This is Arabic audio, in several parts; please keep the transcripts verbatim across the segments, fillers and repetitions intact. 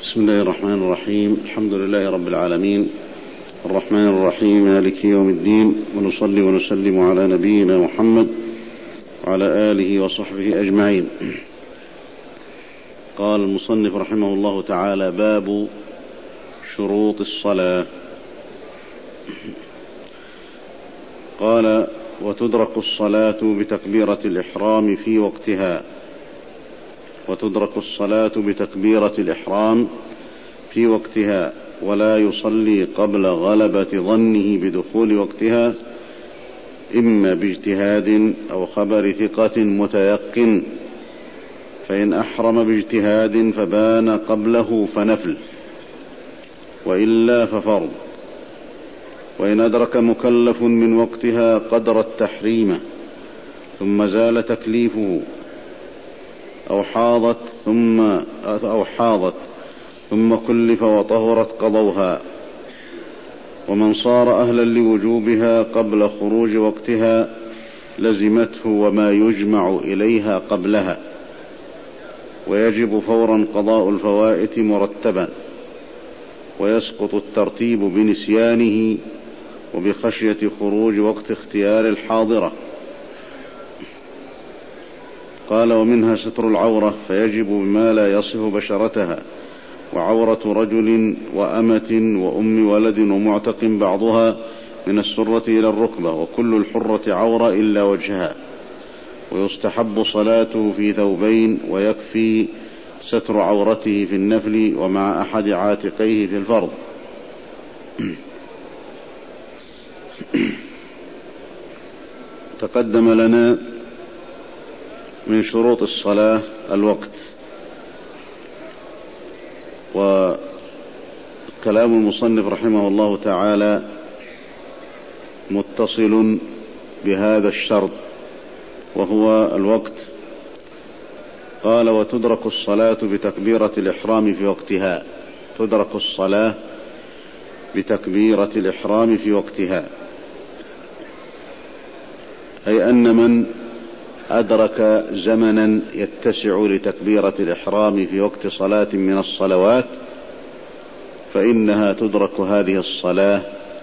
بسم الله الرحمن الرحيم. الحمد لله رب العالمين، الرحمن الرحيم، مالك يوم الدين، ونصلي ونسلم على نبينا محمد وعلى آله وصحبه أجمعين. قال المصنف رحمه الله تعالى: باب شروط الصلاة. قال: وتدرك الصلاة بتكبيرة الإحرام في وقتها وتدرك الصلاة بتكبيرة الإحرام في وقتها ولا يصلي قبل غلبة ظنه بدخول وقتها، إما باجتهاد أو خبر ثقة متيقن، فإن أحرم باجتهاد فبان قبله فنفل، وإلا ففرض. وإن أدرك مكلف من وقتها قدر التحريم ثم زال تكليفه أو حاضت ثم أو حاضت ثم كلف وطهرت قضوها. ومن صار أهلا لوجوبها قبل خروج وقتها لزمته وما يجمع إليها قبلها، ويجب فورا قضاء الفوائت مرتبا، ويسقط الترتيب بنسيانه وبخشية خروج وقت اختيار الحاضرة. قال: ومنها ستر العورة، فيجب بما لا يصف بشرتها، وعورة رجل وأمة وأم ولد ومعتق بعضها من السرة إلى الركبة، وكل الحرة عورة إلا وجهها. ويستحب صلاته في ثوبين، ويكفي ستر عورته في النفل ومع أحد عاتقيه في الفرض. تقدم لنا من شروط الصلاة الوقت، وكلام المصنف رحمه الله تعالى متصل بهذا الشرط وهو الوقت. قال: وتدرك الصلاة بتكبيرة الإحرام في وقتها. تدرك الصلاة بتكبيرة الإحرام في وقتها، أي أن من أدرك زمنا يتسع لتكبيرة الإحرام في وقت صلاة من الصلوات فإنها تدرك هذه الصلاة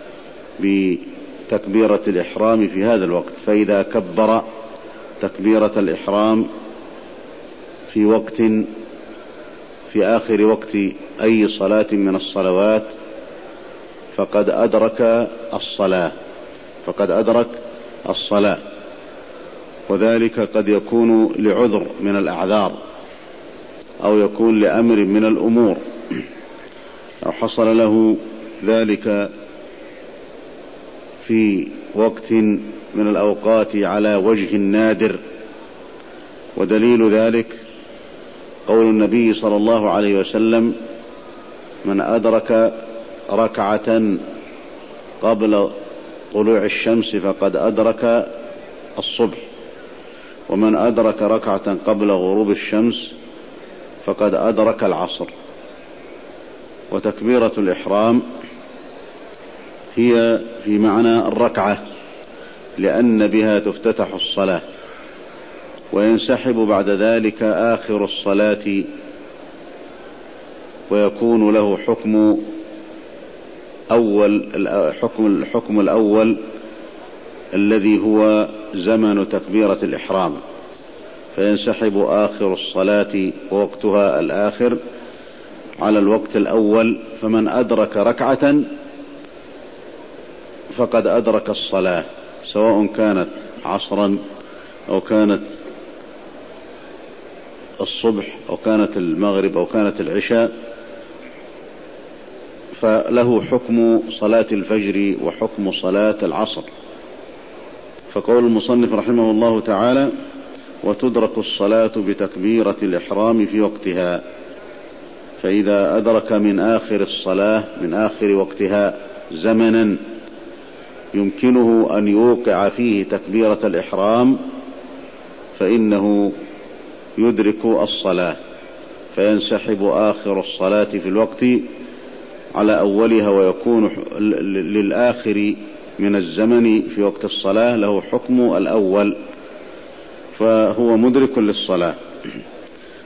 بتكبيرة الإحرام في هذا الوقت. فإذا كبر تكبيرة الإحرام في وقت في آخر وقت أي صلاة من الصلوات فقد أدرك الصلاة فقد أدرك الصلاة وذلك قد يكون لعذر من الأعذار، أو يكون لأمر من الأمور، أو حصل له ذلك في وقت من الأوقات على وجه نادر. ودليل ذلك قول النبي صلى الله عليه وسلم: من أدرك ركعة قبل طلوع الشمس فقد أدرك الصبح، ومن أدرك ركعة قبل غروب الشمس فقد أدرك العصر. وتكبيرة الإحرام هي في معنى الركعة، لأن بها تفتتح الصلاة، وينسحب بعد ذلك آخر الصلاة، ويكون له حكم أول الحكم الحكم الأول الذي هو زمن تكبيرة الإحرام، فينسحب آخر الصلاة ووقتها الآخر على الوقت الأول. فمن أدرك ركعة فقد أدرك الصلاة، سواء كانت عصرا أو كانت الصبح أو كانت المغرب أو كانت العشاء، فله حكم صلاة الفجر وحكم صلاة العصر. فقول المصنف رحمه الله تعالى: وتدرك الصلاة بتكبيرة الإحرام في وقتها. فإذا أدرك من آخر الصلاة من آخر وقتها زمنا يمكنه أن يوقع فيه تكبيرة الإحرام فإنه يدرك الصلاة، فينسحب آخر الصلاة في الوقت على أولها، ويكون للآخر من الزمن في وقت الصلاة له حكم الأول، فهو مدرك للصلاة.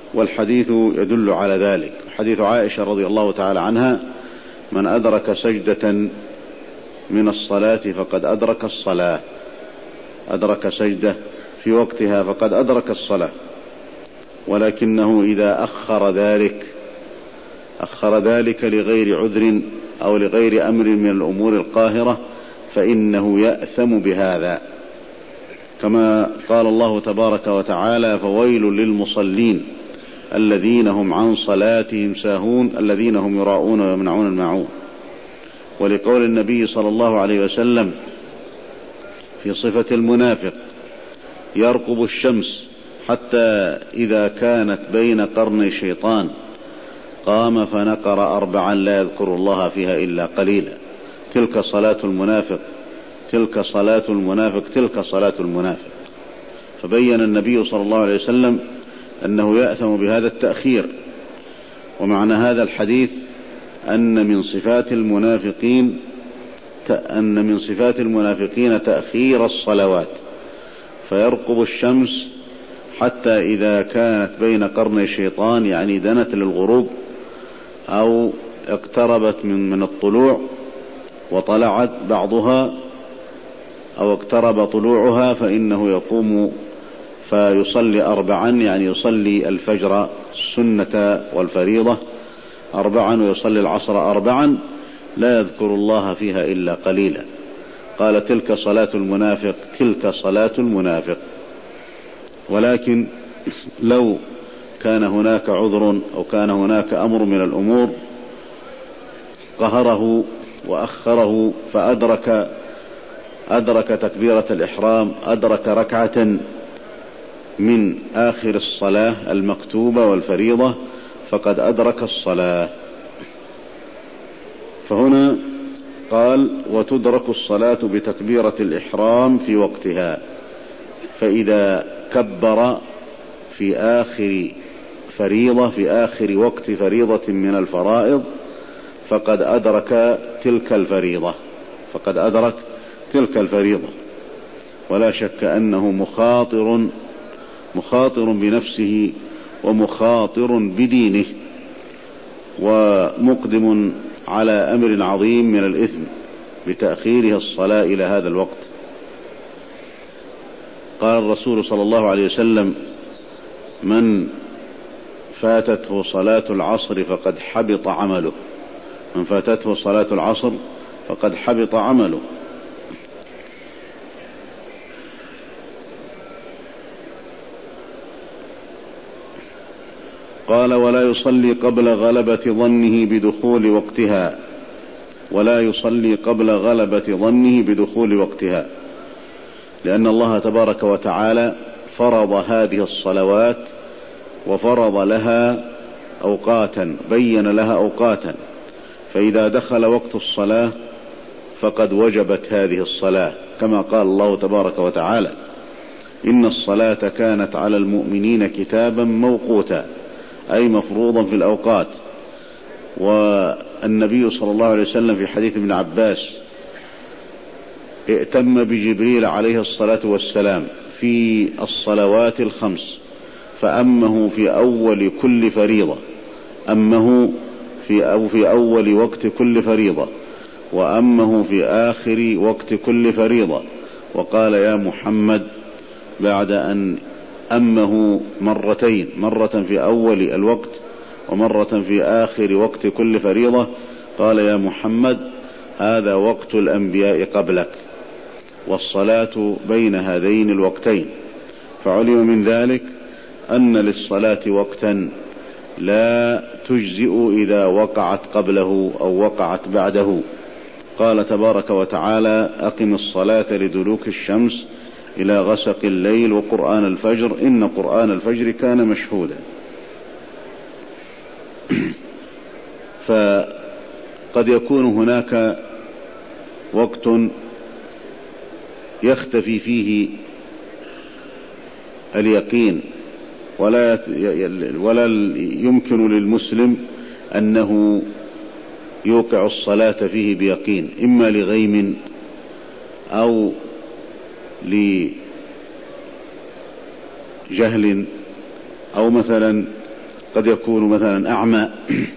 والحديث يدل على ذلك. حديث عائشة رضي الله تعالى عنها: من أدرك سجدة من الصلاة فقد أدرك الصلاة. أدرك سجدة في وقتها فقد أدرك الصلاة، ولكنه إذا أخر ذلك أخر ذلك لغير عذر أو لغير أمر من الأمور القاهرة فإنه يأثم بهذا، كما قال الله تبارك وتعالى: فويل للمصلين الذين هم عن صلاتهم ساهون الذين هم يراءون ويمنعون الماعون. ولقول النبي صلى الله عليه وسلم في صفة المنافق: يرقب الشمس حتى إذا كانت بين قرني الشيطان قام فنقر أربعا لا يذكر الله فيها إلا قليلا. تلك صلاة المنافق، تلك صلاة المنافق، تلك صلاة المنافق. فبين النبي صلى الله عليه وسلم أنه يأثم بهذا التأخير. ومعنى هذا الحديث أن من صفات المنافقين أن من صفات المنافقين تأخير الصلوات، فيرقب الشمس حتى إذا كانت بين قرني الشيطان، يعني دنت للغروب أو اقتربت من من الطلوع وطلعت بعضها أو اقترب طلوعها، فإنه يقوم فيصلي أربعا، يعني يصلي الفجر السنة والفريضة أربعا، ويصلي العصر أربعا لا يذكر الله فيها إلا قليلا. قال: تلك صلاة المنافق، تلك صلاة المنافق. ولكن لو كان هناك عذر أو كان هناك أمر من الأمور قهره وأخره فأدرك أدرك تكبيرة الإحرام، أدرك ركعة من آخر الصلاة المكتوبة والفريضة، فقد أدرك الصلاة. فهنا قال: وتدرك الصلاة بتكبيرة الإحرام في وقتها، فإذا كبر في آخر فريضة في آخر وقت فريضة من الفرائض فقد أدرك تلك الفريضة فقد أدرك تلك الفريضة ولا شك أنه مخاطر مخاطر بنفسه ومخاطر بدينه، ومقدم على أمر عظيم من الإثم بتأخيره الصلاة إلى هذا الوقت. قال الرسول صلى الله عليه وسلم: من فاتته صلاة العصر فقد حبط عمله. من فاتته صلاة العصر فقد حبط عمله. قال: ولا يصلي قبل غلبة ظنه بدخول وقتها ولا يصلي قبل غلبة ظنه بدخول وقتها لأن الله تبارك وتعالى فرض هذه الصلوات وفرض لها أوقاتا، بين لها أوقاتا، فإذا دخل وقت الصلاة فقد وجبت هذه الصلاة، كما قال الله تبارك وتعالى: إن الصلاة كانت على المؤمنين كتابا موقوتا، أي مفروضا في الأوقات. والنبي صلى الله عليه وسلم في حديث ابن عباس ائتم بجبريل عليه الصلاة والسلام في الصلوات الخمس، فأمه في أول كل فريضة، أمه في أو في أول وقت كل فريضة، وأمه في آخر وقت كل فريضة، وقال: يا محمد، بعد أن أمه مرتين، مرة في أول الوقت ومرة في آخر وقت كل فريضة، قال: يا محمد، هذا وقت الأنبياء قبلك، والصلاة بين هذين الوقتين. فعلم من ذلك أن للصلاة وقتا لا تجزئ إذا وقعت قبله أو وقعت بعده. قال تبارك وتعالى: أقم الصلاة لدلوك الشمس إلى غسق الليل وقرآن الفجر إن قرآن الفجر كان مشهودا. فقد يكون هناك وقت يختفي فيه اليقين ولا ولا يمكن للمسلم أنه يوقع الصلاة فيه بيقين، إما لغيم أو لجهل أو مثلا قد يكون مثلا أعمى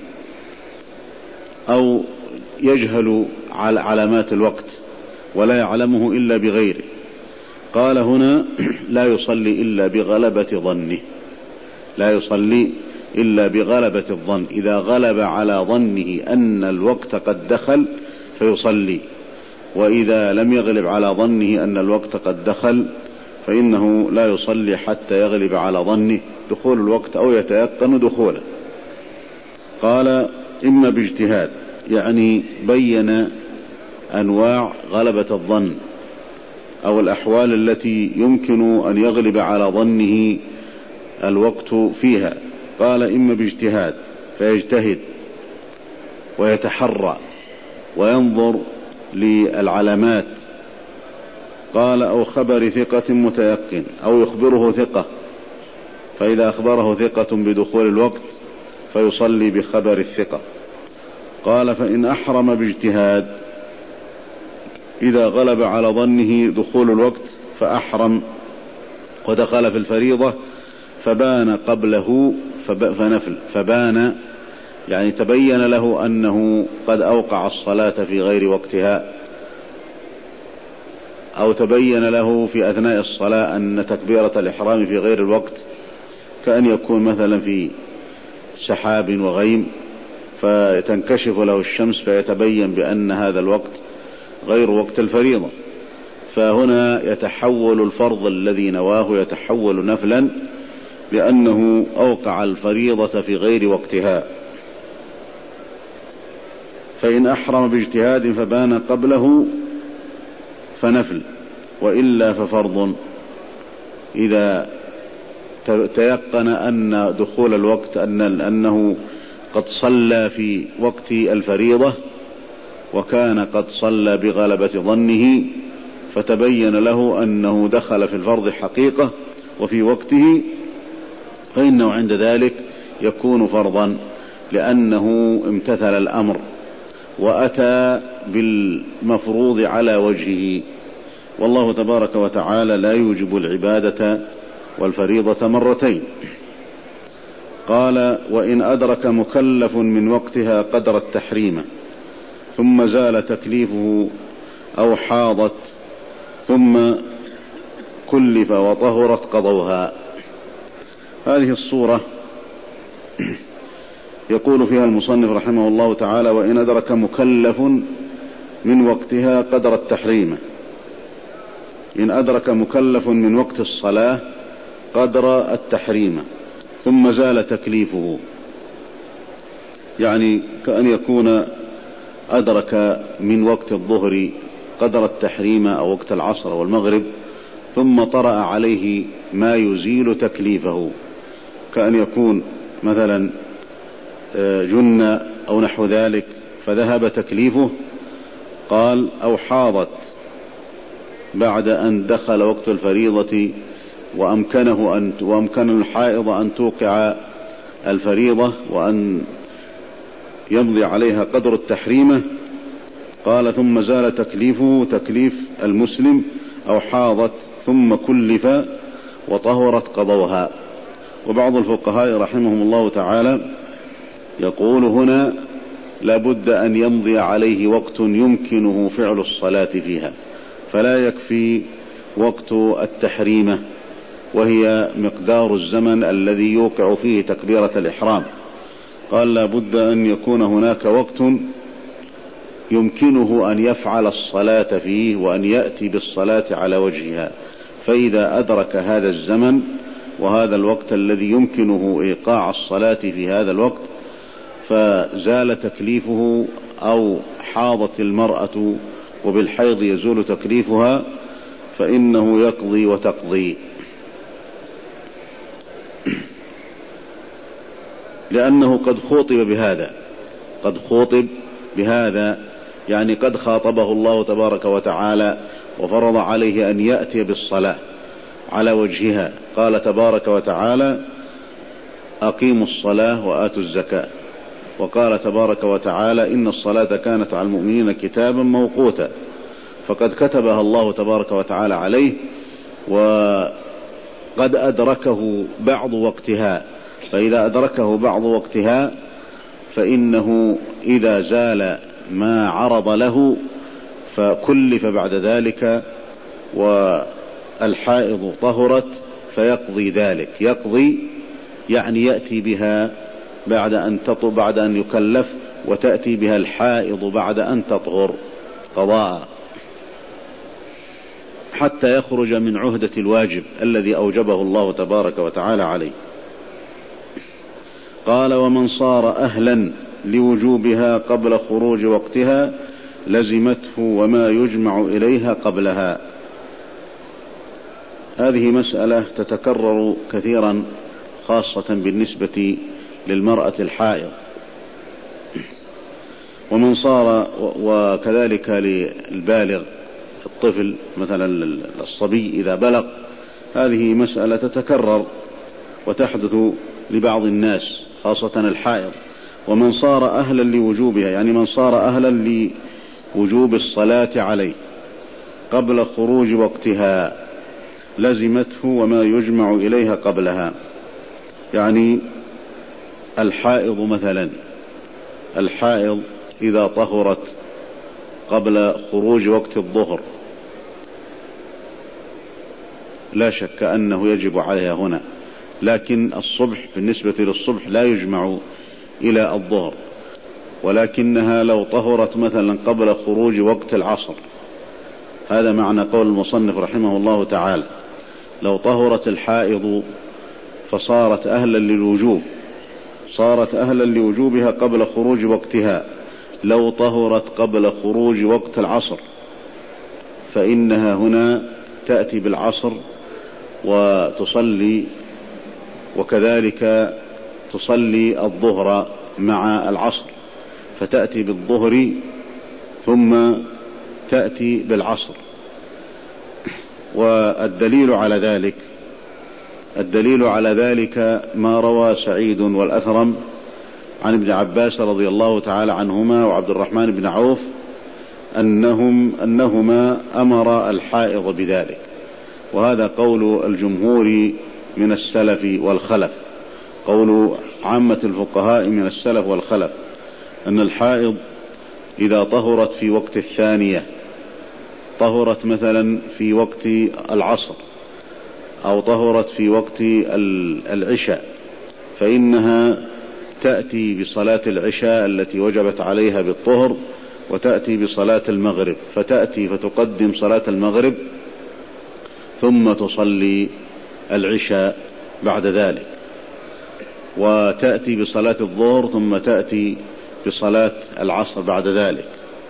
أو يجهل على علامات الوقت ولا يعلمه إلا بغيره. قال هنا لا يصلي إلا بغلبة ظنه، لا يصلي إلا بغلبة الظن. إذا غلب على ظنه أن الوقت قد دخل فيصلي، وإذا لم يغلب على ظنه أن الوقت قد دخل فإنه لا يصلي حتى يغلب على ظنه دخول الوقت أو يتيقن دخوله. قال إما باجتهاد، يعني بين أنواع غلبة الظن أو الأحوال التي يمكن أن يغلب على ظنه الوقت فيها. قال إما باجتهاد فيجتهد ويتحرى وينظر للعلامات. قال أو خبر ثقة متيقن، أو يخبره ثقة، فإذا أخبره ثقة بدخول الوقت فيصلي بخبر الثقة. قال فإن أحرم باجتهاد، إذا غلب على ظنه دخول الوقت فأحرم ودخل في الفريضة فبان قبله فنفل، فبان يعني تبين له أنه قد أوقع الصلاة في غير وقتها، أو تبين له في أثناء الصلاة أن تكبيرة الإحرام في غير الوقت، كأن يكون مثلا في سحاب وغيم فتنكشف له الشمس فيتبين بأن هذا الوقت غير وقت الفريضة، فهنا يتحول الفرض الذي نواه يتحول نفلا لأنه أوقع الفريضة في غير وقتها. فإن أحرم باجتهاد فبان قبله فنفل، وإلا ففرض. إذا تيقن أن دخول الوقت أن أنه قد صلى في وقت الفريضة وكان قد صلى بغلبة ظنه فتبين له أنه دخل في الفرض حقيقة وفي وقته، فإنه عند ذلك يكون فرضا لأنه امتثل الأمر وأتى بالمفروض على وجهه. والله تبارك وتعالى لا يوجب العبادة والفريضة مرتين. قال وإن أدرك مكلف من وقتها قدر التحريم ثم زال تكليفه أو حاضت ثم كلف وطهرت قضوها. هذه الصورة يقول فيها المصنف رحمه الله تعالى وإن أدرك مكلف من وقتها قدر التحريم. إن أدرك مكلف من وقت الصلاة قدر التحريم ثم زال تكليفه، يعني كأن يكون أدرك من وقت الظهر قدر التحريم أو وقت العصر والمغرب ثم طرأ عليه ما يزيل تكليفه، كأن يكون مثلا جن أو نحو ذلك فذهب تكليفه. قال أو حاضت بعد أن دخل وقت الفريضة وأمكنه أن وأمكن الحائض أن توقع الفريضة وأن يمضي عليها قدر التحريمة. قال ثم زال تكليفه تكليف المسلم أو حاضت ثم كلف وطهرت قضوها. وبعض الفقهاء رحمهم الله تعالى يقول هنا لابد أن يمضي عليه وقت يمكنه فعل الصلاة فيها، فلا يكفي وقت التحريمة وهي مقدار الزمن الذي يوقع فيه تكبيرة الإحرام. قال لابد أن يكون هناك وقت يمكنه أن يفعل الصلاة فيه وأن يأتي بالصلاة على وجهها، فإذا أدرك هذا الزمن وهذا الوقت الذي يمكنه إيقاع الصلاة في هذا الوقت فزال تكليفه أو حاضت المرأة وبالحيض يزول تكليفها فإنه يقضي وتقضي، لأنه قد خوطب بهذا قد خوطب بهذا يعني قد خاطبه الله تبارك وتعالى وفرض عليه أن يأتي بالصلاة على وجهها. قال تبارك وتعالى أقيموا الصلاة وآتوا الزكاة، وقال تبارك وتعالى إن الصلاة كانت على المؤمنين كتابا موقوتا، فقد كتبها الله تبارك وتعالى عليه وقد أدركه بعض وقتها فإذا أدركه بعض وقتها فإنه إذا زال ما عرض له فكلف بعد ذلك والحائض طهرت فيقضي ذلك. يقضي يعني يأتي بها بعد أن تطهر، بعد أن يكلف، وتأتي بها الحائض بعد أن تطهر قضاء حتى يخرج من عهدة الواجب الذي أوجبه الله تبارك وتعالى عليه. قال: ومن صار أهلا لوجوبها قبل خروج وقتها لزمته وما يجمع إليها قبلها. هذه مسألة تتكرر كثيرا خاصة بالنسبة للمرأة الحائض. ومن صار، وكذلك للبالغ الطفل مثلا الصبي إذا بلغ، هذه مسألة تتكرر وتحدث لبعض الناس خاصة الحائض. ومن صار أهلا لوجوبها يعني من صار أهلا لوجوب الصلاة عليه قبل خروج وقتها لزمته وما يجمع إليها قبلها. يعني الحائض مثلا، الحائض إذا طهرت قبل خروج وقت الظهر لا شك أنه يجب عليها هنا، لكن الصبح بالنسبة للصبح لا يجمع إلى الظهر، ولكنها لو طهرت مثلا قبل خروج وقت العصر، هذا معنى قول المصنف رحمه الله تعالى: لو طهرت الحائض فصارت أهلا للوجوب، صارت أهلا لوجوبها قبل خروج وقتها، لو طهرت قبل خروج وقت العصر فإنها هنا تأتي بالعصر وتصلي، وكذلك تصلي الظهر مع العصر، فتأتي بالظهر ثم تأتي بالعصر. والدليل على ذلك الدليل على ذلك ما روى سعيد والأثرم عن ابن عباس رضي الله تعالى عنهما وعبد الرحمن بن عوف أنهم أنهما أمر الحائض بذلك، وهذا قول الجمهور من السلف والخلف، قول عامة الفقهاء من السلف والخلف، أن الحائض إذا طهرت في وقت الثانية، طهرت مثلا في وقت العصر أو طهرت في وقت العشاء، فإنها تأتي بصلاة العشاء التي وجبت عليها بالطهر، وتأتي بصلاة المغرب، فتأتي فتقدم صلاة المغرب ثم تصلي العشاء بعد ذلك، وتأتي بصلاة الظهر ثم تأتي بصلاة العصر بعد ذلك.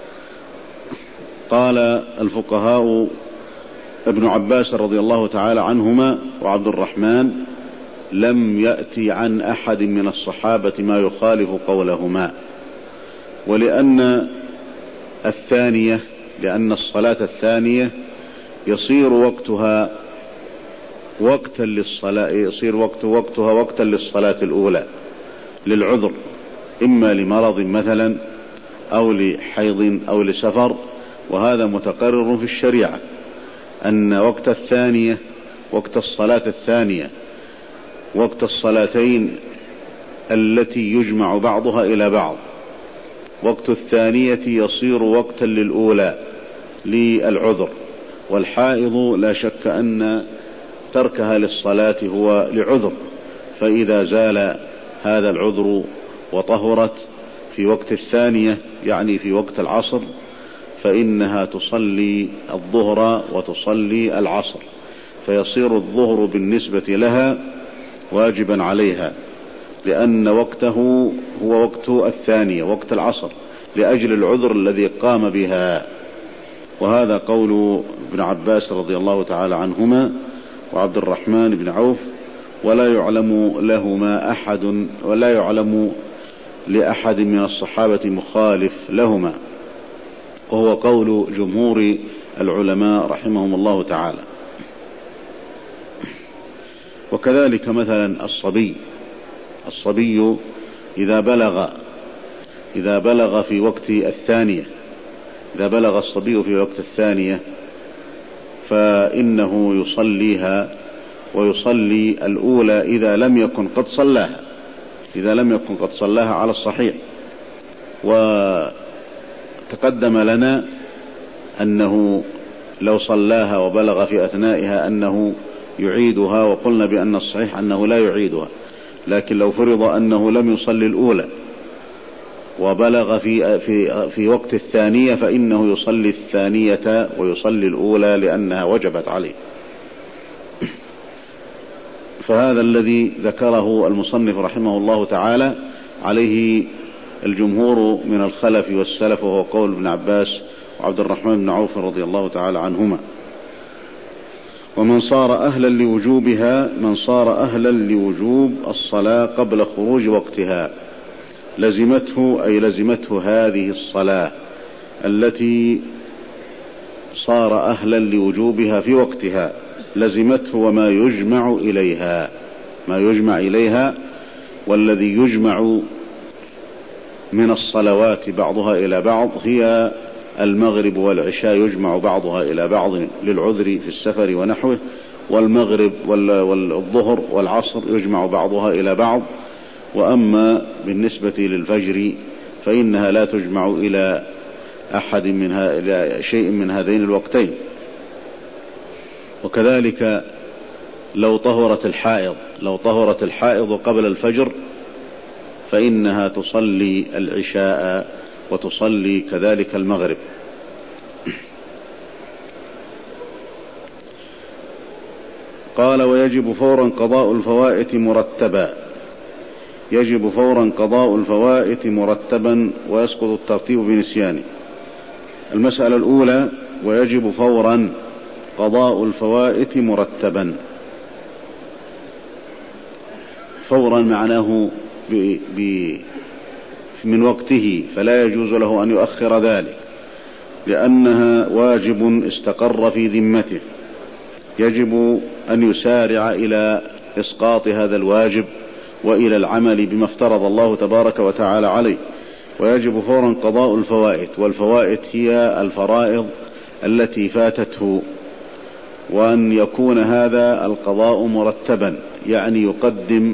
قال الفقهاء ابن عباس رضي الله تعالى عنهما وعبد الرحمن: لم يأتي عن أحد من الصحابة ما يخالف قولهما، ولأن الثانية لأن الصلاة الثانية يصير وقتها وقتا للصلاة يصير وقت وقتها وقتا للصلاة الأولى للعذر، إما لمرض مثلا أو لحيض أو لسفر، وهذا متقرر في الشريعة أن وقت الثانية وقت الصلاة الثانية وقت الصلاتين التي يجمع بعضها إلى بعض، وقت الثانية يصير وقتا للأولى للعذر، والحائض لا شك أن تركها للصلاة هو لعذر، فإذا زال هذا العذر وطهرت في وقت الثانية يعني في وقت العصر فإنها تصلي الظهر وتصلي العصر، فيصير الظهر بالنسبة لها واجبا عليها، لأن وقته هو وقت الثانية وقت العصر لأجل العذر الذي قام بها. وهذا قول ابن عباس رضي الله تعالى عنهما وعبد الرحمن بن عوف، ولا يعلم لهما أحد ولا يعلم لأحد من الصحابة مخالف لهما، وهو قول جمهور العلماء رحمهم الله تعالى. وكذلك مثلا الصبي الصبي إذا بلغ إذا بلغ في وقت الثانية إذا بلغ الصبي في وقت الثانية فإنه يصليها ويصلي الأولى إذا لم يكن قد صلاها، إذا لم يكن قد صلاها على الصحيح. وتقدم لنا أنه لو صلاها وبلغ في أثنائها أنه يعيدها، وقلنا بأن الصحيح أنه لا يعيدها، لكن لو فرض أنه لم يصلي الأولى وبلغ في, في, في وقت الثانية فإنه يصلي الثانية ويصلي الأولى لأنها وجبت عليه. فهذا الذي ذكره المصنف رحمه الله تعالى عليه الجمهور من الخلف والسلف، وهو قول ابن عباس وعبد الرحمن بن عوف رضي الله تعالى عنهما. ومن صار أهلا لوجوبها، من صار أهلا لوجوب الصلاة قبل خروج وقتها لزمته، أي لزمته هذه الصلاة التي صار أهلا لوجوبها في وقتها، لزمته وما يجمع إليها، ما يجمع إليها. والذي يجمع من الصلوات بعضها إلى بعض هي المغرب والعشاء، يجمع بعضها إلى بعض للعذر في السفر ونحوه، والمغرب والظهر والعصر يجمع بعضها إلى بعض. وأما بالنسبة للفجر فإنها لا تجمع إلى أحد منها إلى شيء من هذين الوقتين. وكذلك لو طهرت الحائض لو طهرت الحائض قبل الفجر فإنها تصلي العشاء وتصلي كذلك المغرب. قال: ويجب فورا قضاء الفوائت مرتبا. يجب فورا قضاء الفوائت مرتبا، ويسقط الترتيب بنسيانه. المسألة الأولى: ويجب فورا قضاء الفوائت مرتبا. فورا معناه ب... ب... من وقته، فلا يجوز له أن يؤخر ذلك، لأنها واجب استقر في ذمته، يجب أن يسارع إلى إسقاط هذا الواجب وإلى العمل بما افترض الله تبارك وتعالى عليه. ويجب فورا قضاء الفوائت، والفوائت هي الفرائض التي فاتته، وأن يكون هذا القضاء مرتبا، يعني يقدم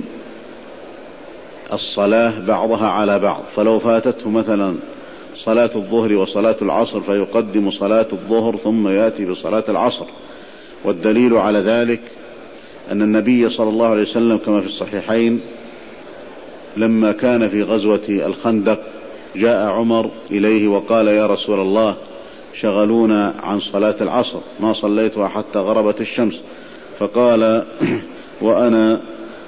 الصلاة بعضها على بعض. فلو فاتته مثلا صلاة الظهر وصلاة العصر فيقدم صلاة الظهر ثم يأتي بصلاة العصر. والدليل على ذلك أن النبي صلى الله عليه وسلم كما في الصحيحين لما كان في غزوة الخندق جاء عمر إليه وقال: يا رسول الله، شغلونا عن صلاة العصر ما صليتها حتى غربت الشمس. فقال: وأنا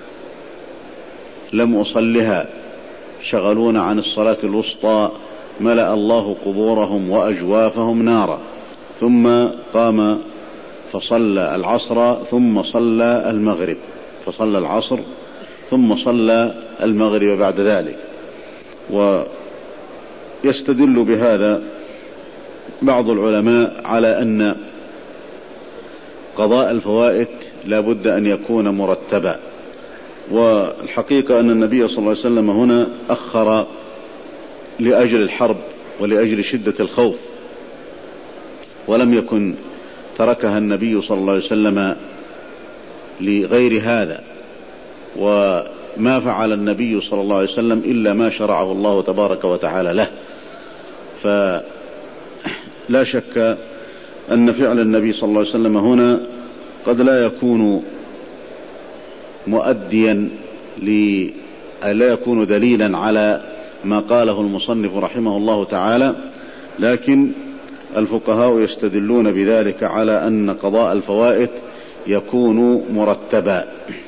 لم أصلها، شغلونا عن الصلاة الوسطى ملأ الله قبورهم وأجوافهم نارا. ثم قام فصلى العصر ثم صلى المغرب، فصلى العصر ثم صلى المغرب بعد ذلك. ويستدل بهذا بعض العلماء على أن قضاء الفوائت لا بد أن يكون مرتبا. والحقيقة أن النبي صلى الله عليه وسلم هنا أخر لأجل الحرب ولأجل شدة الخوف، ولم يكن تركها النبي صلى الله عليه وسلم لغير هذا. وما فعل النبي صلى الله عليه وسلم إلا ما شرعه الله تبارك وتعالى له. فلا شك أن فعل النبي صلى الله عليه وسلم هنا قد لا يكون مؤديا لا يكون دليلا على ما قاله المصنف رحمه الله تعالى، لكن الفقهاء يستدلون بذلك على أن قضاء الفوائت يكون مرتبا.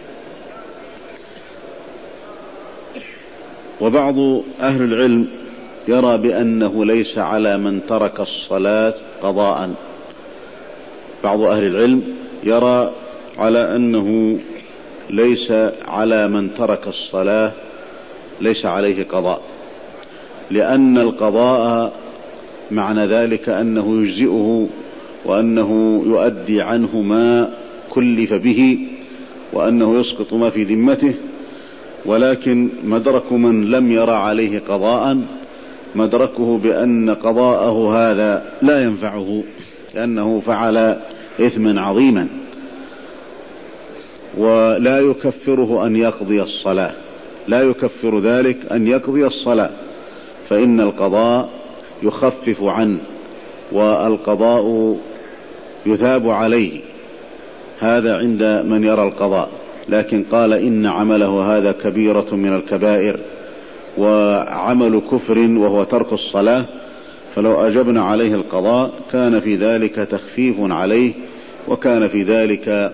وبعض أهل العلم يرى بأنه ليس على من ترك الصلاة قضاء. بعض أهل العلم يرى على أنه ليس على من ترك الصلاة ليس عليه قضاء، لأن القضاء معنى ذلك أنه يجزئه وأنه يؤدي عنه ما كلف به وأنه يسقط ما في ذمته. ولكن مدرك من لم يرى عليه قضاء مدركه بأن قضاءه هذا لا ينفعه، لأنه فعل إثما عظيما، ولا يكفره أن يقضي الصلاة، لا يكفر ذلك أن يقضي الصلاة، فإن القضاء يخفف عنه والقضاء يثاب عليه، هذا عند من يرى القضاء. لكن قال إن عمله هذا كبيرة من الكبائر وعمل كفر وهو ترك الصلاة، فلو أجبنا عليه القضاء كان في ذلك تخفيف عليه، وكان في ذلك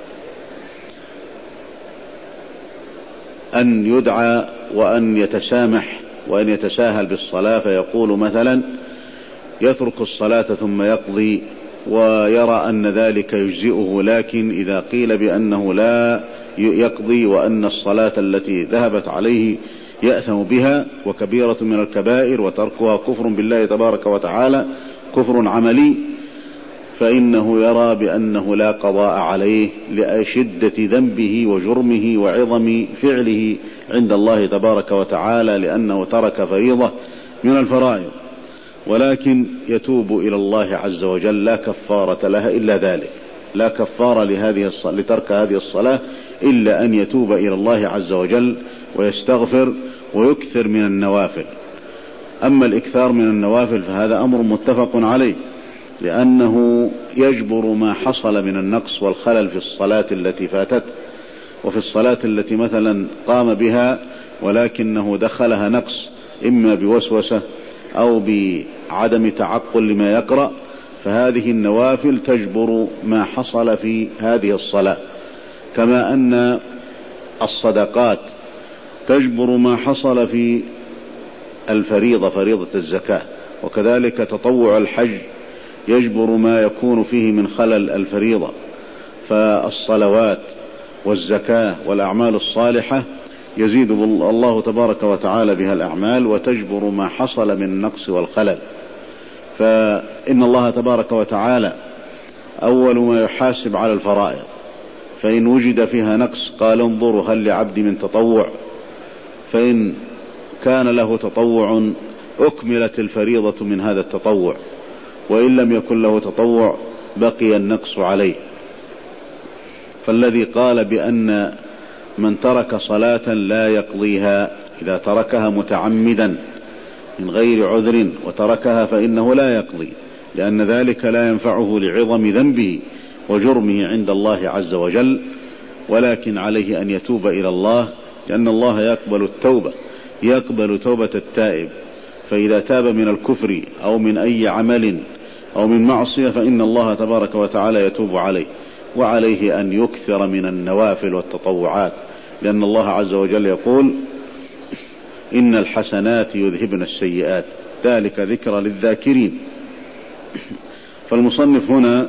أن يدعى وأن يتسامح وأن يتساهل بالصلاة، فيقول مثلا يترك الصلاة ثم يقضي ويرى أن ذلك يجزئه، لكن إذا قيل بأنه لا يقضي وأن الصلاة التي ذهبت عليه يأثم بها وكبيرة من الكبائر وتركها كفر بالله تبارك وتعالى كفر عملي، فإنه يرى بأنه لا قضاء عليه لشدة ذنبه وجرمه وعظم فعله عند الله تبارك وتعالى، لأنه ترك فريضة من الفرائض، ولكن يتوب إلى الله عز وجل لا كفارة لها إلا ذلك، لا كفارة لهذه لترك هذه الصلاة إلا أن يتوب إلى الله عز وجل ويستغفر ويكثر من النوافل. أما الإكثار من النوافل فهذا أمر متفق عليه، لأنه يجبر ما حصل من النقص والخلل في الصلاة التي فاتت، وفي الصلاة التي مثلا قام بها ولكنه دخلها نقص إما بوسوسة أو بعدم تعقل لما يقرأ، فهذه النوافل تجبر ما حصل في هذه الصلاة، كما أن الصدقات تجبر ما حصل في الفريضة فريضة الزكاة، وكذلك تطوع الحج يجبر ما يكون فيه من خلل الفريضة. فالصلوات والزكاة والأعمال الصالحة يزيد الله تبارك وتعالى بها الأعمال وتجبر ما حصل من النقص والخلل. فإن الله تبارك وتعالى أول ما يحاسب على الفرائض، فإن وجد فيها نقص قال انظروا هل لعبد من تطوع، فإن كان له تطوع أكملت الفريضة من هذا التطوع، وإن لم يكن له تطوع بقي النقص عليه. فالذي قال بأن من ترك صلاة لا يقضيها إذا تركها متعمدا من غير عذر وتركها فإنه لا يقضي، لأن ذلك لا ينفعه لعظم ذنبه وجرمه عند الله عز وجل، ولكن عليه أن يتوب إلى الله، لأن الله يقبل التوبة، يقبل توبة التائب، فإذا تاب من الكفر أو من أي عمل أو من معصية فإن الله تبارك وتعالى يتوب عليه، وعليه أن يكثر من النوافل والتطوعات، لأن الله عز وجل يقول إن الحسنات يذهبن السيئات ذلك ذكرى للذاكرين. فالمصنف هنا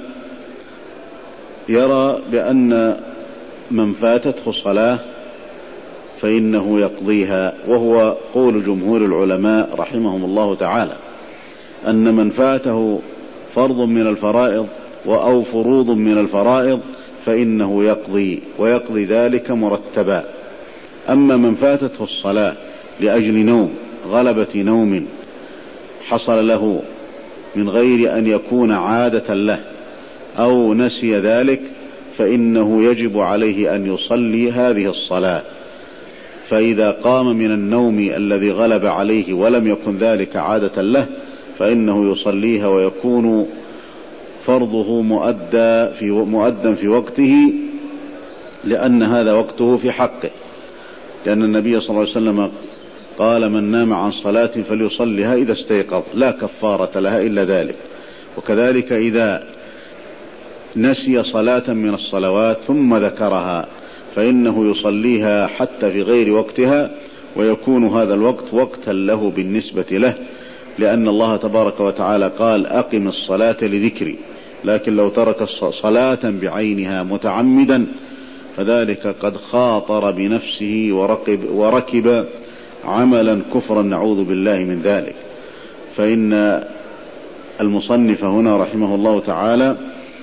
يرى بأن من فاتته صلاة فإنه يقضيها، وهو قول جمهور العلماء رحمهم الله تعالى، أن من فاته فرض من الفرائض أو فروض من الفرائض فإنه يقضي، ويقضي ذلك مرتبا. أما من فاتته الصلاة لأجل نوم غلبة نوم حصل له من غير أن يكون عادة له أو نسي ذلك فإنه يجب عليه أن يصلي هذه الصلاة. فإذا قام من النوم الذي غلب عليه ولم يكن ذلك عادة له فإنه يصليها، ويكون فرضه مؤدى في مؤدى في وقته، لأن هذا وقته في حقه، لأن النبي صلى الله عليه وسلم قال من نام عن صلاة فليصليها إذا استيقظ لا كفارة لها إلا ذلك. وكذلك إذا نسي صلاة من الصلوات ثم ذكرها فإنه يصليها حتى في غير وقتها، ويكون هذا الوقت وقتا له بالنسبة له، لأن الله تبارك وتعالى قال أقم الصلاة لذكري. لكن لو ترك صلاة بعينها متعمدا فذلك قد خاطر بنفسه وركب, وركب عملا كفرا نعوذ بالله من ذلك. فإن المصنف هنا رحمه الله تعالى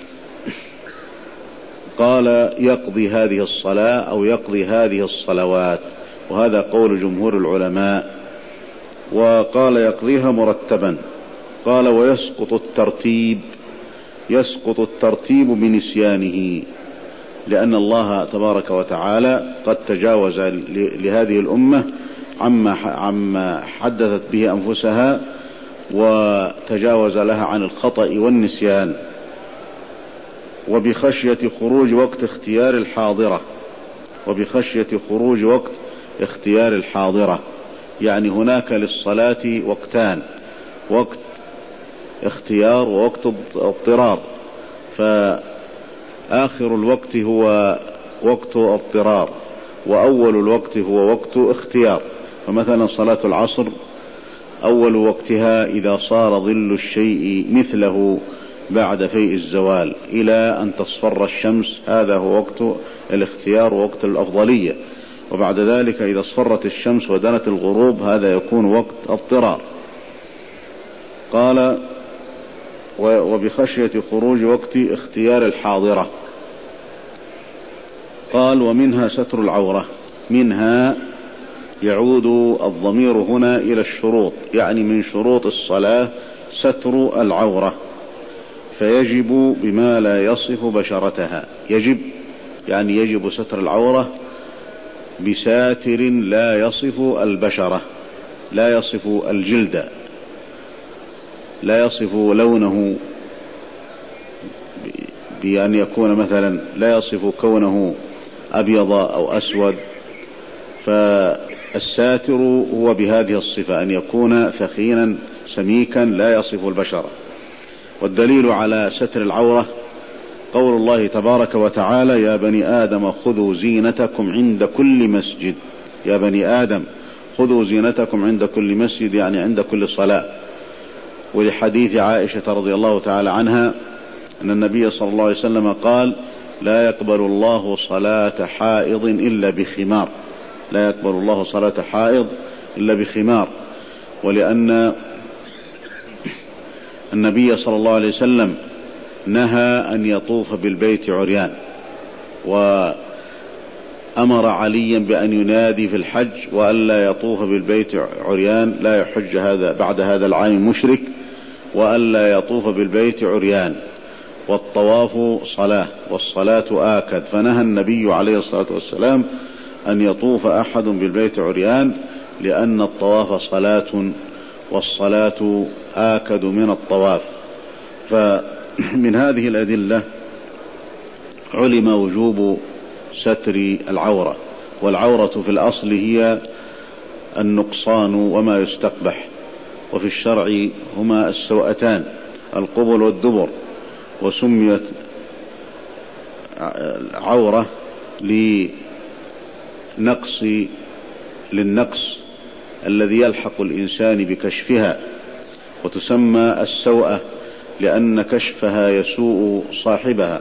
قال يقضي هذه الصلاة أو يقضي هذه الصلوات، وهذا قول جمهور العلماء. وقال يقضيها مرتبا. قال ويسقط الترتيب، يسقط الترتيب بنسيانه، لأن الله تبارك وتعالى قد تجاوز لهذه الأمة عما عما حدثت به أنفسها، وتجاوز لها عن الخطأ والنسيان. وبخشية خروج وقت اختيار الحاضرة، وبخشية خروج وقت اختيار الحاضرة، يعني هناك للصلاة وقتان، وقت اختيار ووقت اضطرار، فآخر الوقت هو وقت اضطرار، وأول الوقت هو وقت اختيار. فمثلا صلاة العصر أول وقتها إذا صار ظل الشيء مثله بعد فيء الزوال إلى أن تصفر الشمس، هذا هو وقت الاختيار ووقت الأفضلية. وبعد ذلك إذا اصفرت الشمس ودنت الغروب هذا يكون وقت اضطرار. قال وبخشية خروج وقت اختيار الحاضرة. قال ومنها ستر العورة. منها يعود الضمير هنا إلى الشروط، يعني من شروط الصلاة ستر العورة، فيجب بما لا يصف بشرتها. يجب يعني يجب ستر العورة بساتر لا يصف البشرة، لا يصف الجلد، لا يصف لونه، بأن يكون مثلا لا يصف كونه أبيض أو أسود. فالساتر هو بهذه الصفة، أن يكون ثخينا سميكا لا يصف البشرة. والدليل على ستر العورة قول الله تبارك وتعالى يا بني آدم خذوا زينتكم عند كل مسجد. يا بني آدم خذوا زينتكم عند كل مسجد، يعني عند كل صلاة. ولحديث عائشة رضي الله تعالى عنها أن النبي صلى الله عليه وسلم قال لا يقبل الله صلاة حائض إلا بخمار، لا يقبل الله صلاة حائض إلا بخمار. ولأن النبي صلى الله عليه وسلم نهى أن يطوف بالبيت عريان، وأمر عليا بأن ينادي في الحج وألا يطوف بالبيت عريان، لا يحج هذا بعد هذا العام مشرك، وألا يطوف بالبيت عريان. والطواف صلاة والصلاة آكد، فنهى النبي عليه الصلاة والسلام أن يطوف أحد بالبيت عريان، لأن الطواف صلاة والصلاة آكد من الطواف. فمن هذه الأدلة علم وجوب ستر العورة. والعورة في الأصل هي النقصان وما يستقبح، وفي الشرع هما السوأتان القبل والدبر. وسميت عورة لنقص للنقص الذي يلحق الإنسان بكشفها، وتسمى السوءة لأن كشفها يسوء صاحبها.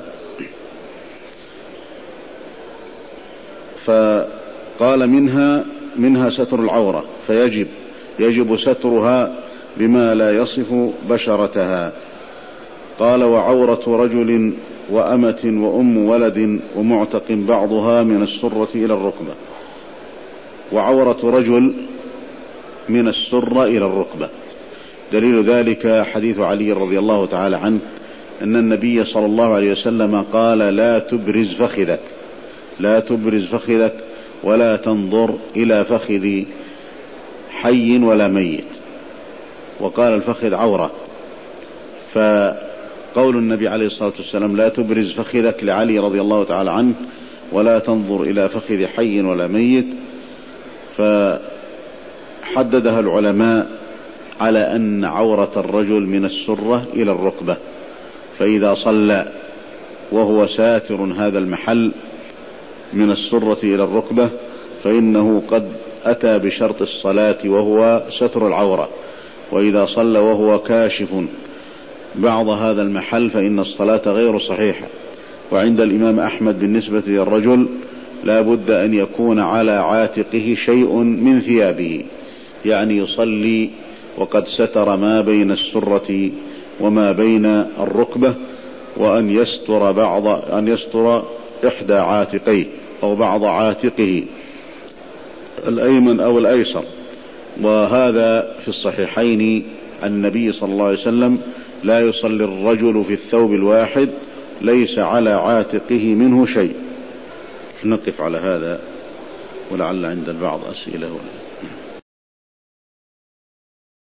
فقال منها منها ستر العورة، فيجب يجب سترها بما لا يصف بشرتها. قال وعورة رجل وأمة وأم ولد ومعتق بعضها من السرة إلى الركبة. وعورة رجل من السرة إلى الركبة، دليل ذلك حديث علي رضي الله تعالى عنه أن النبي صلى الله عليه وسلم قال لا تبرز فخذك، لا تبرز فخذك ولا تنظر إلى فخذ حي ولا ميت. وقال الفخذ عورة، فقول النبي عليه الصلاة والسلام لا تبرز فخذك لعلي رضي الله تعالى عنه ولا تنظر إلى فخذ حي ولا ميت، فحددها العلماء على أن عورة الرجل من السرة إلى الركبة. فإذا صلى وهو ساتر هذا المحل من السرة إلى الركبة فإنه قد أتى بشرط الصلاة وهو ستر العورة. وإذا صلى وهو كاشف بعض هذا المحل فإن الصلاة غير صحيحة. وعند الإمام أحمد بالنسبة للرجل لا بد أن يكون على عاتقه شيء من ثيابه، يعني يصلي وقد ستر ما بين السرة وما بين الركبة، وأن يستر بعض أن يستر إحدى عاتقيه أو بعض عاتقه الأيمن أو الأيسر. وهذا في الصحيحين عن النبي صلى الله عليه وسلم لا يصلي الرجل في الثوب الواحد ليس على عاتقه منه شيء، نقف على هذا، ولعل عند البعض أسئلة.